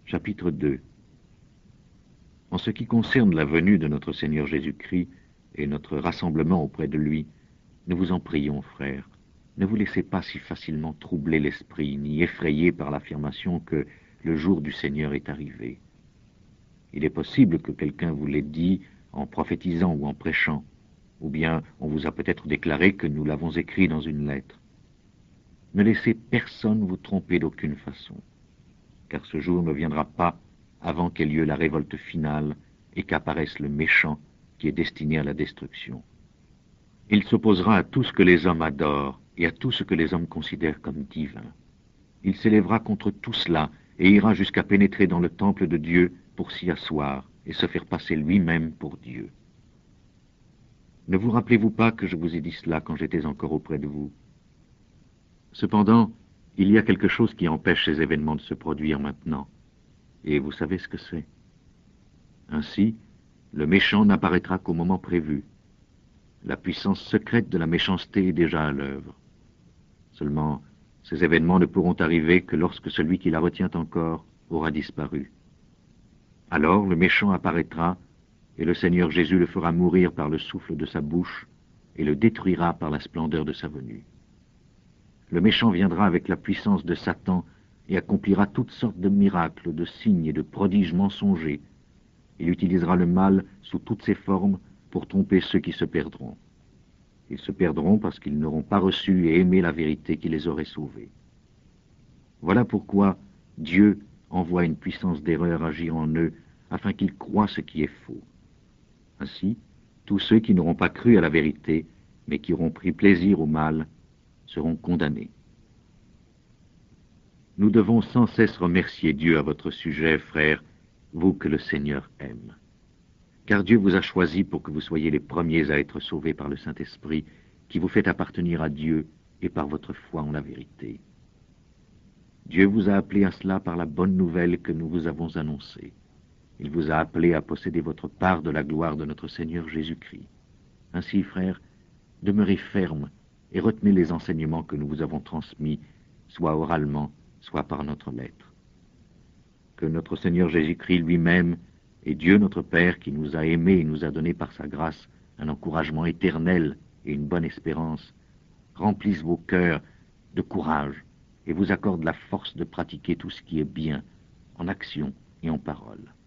Chapitre 2. En ce qui concerne la venue de notre Seigneur Jésus-Christ et notre rassemblement auprès de lui, nous vous en prions, frères, ne vous laissez pas si facilement troubler l'esprit, ni effrayer par l'affirmation que le jour du Seigneur est arrivé. Il est possible que quelqu'un vous l'ait dit en prophétisant ou en prêchant, ou bien on vous a peut-être déclaré que nous l'avons écrit dans une lettre. Ne laissez personne vous tromper d'aucune façon, car ce jour ne viendra pas avant qu'ait lieu la révolte finale et qu'apparaisse le méchant qui est destiné à la destruction. Il s'opposera à tout ce que les hommes adorent et à tout ce que les hommes considèrent comme divin. Il s'élèvera contre tout cela et ira jusqu'à pénétrer dans le temple de Dieu pour s'y asseoir et se faire passer lui-même pour Dieu. Ne vous rappelez-vous pas que je vous ai dit cela quand j'étais encore auprès de vous? Cependant, il y a quelque chose qui empêche ces événements de se produire maintenant. Et vous savez ce que c'est. Ainsi, le méchant n'apparaîtra qu'au moment prévu. La puissance secrète de la méchanceté est déjà à l'œuvre. Seulement, ces événements ne pourront arriver que lorsque celui qui la retient encore aura disparu. Alors le méchant apparaîtra, et le Seigneur Jésus le fera mourir par le souffle de sa bouche, et le détruira par la splendeur de sa venue. Le méchant viendra avec la puissance de Satan, et accomplira toutes sortes de miracles, de signes et de prodiges mensongers. Il utilisera le mal sous toutes ses formes pour tromper ceux qui se perdront. Ils se perdront parce qu'ils n'auront pas reçu et aimé la vérité qui les aurait sauvés. Voilà pourquoi Dieu envoie une puissance d'erreur agir en eux afin qu'ils croient ce qui est faux. Ainsi, tous ceux qui n'auront pas cru à la vérité, mais qui auront pris plaisir au mal, seront condamnés. Nous devons sans cesse remercier Dieu à votre sujet, frères, vous que le Seigneur aime. Car Dieu vous a choisis pour que vous soyez les premiers à être sauvés par le Saint-Esprit, qui vous fait appartenir à Dieu et par votre foi en la vérité. Dieu vous a appelés à cela par la bonne nouvelle que nous vous avons annoncée. Il vous a appelés à posséder votre part de la gloire de notre Seigneur Jésus-Christ. Ainsi, frères, demeurez fermes et retenez les enseignements que nous vous avons transmis, soit oralement, soit par notre lettre. Que notre Seigneur Jésus-Christ lui-même et Dieu notre Père, qui nous a aimés et nous a donné par sa grâce un encouragement éternel et une bonne espérance, remplissent vos cœurs de courage et vous accorde la force de pratiquer tout ce qui est bien, en action et en parole.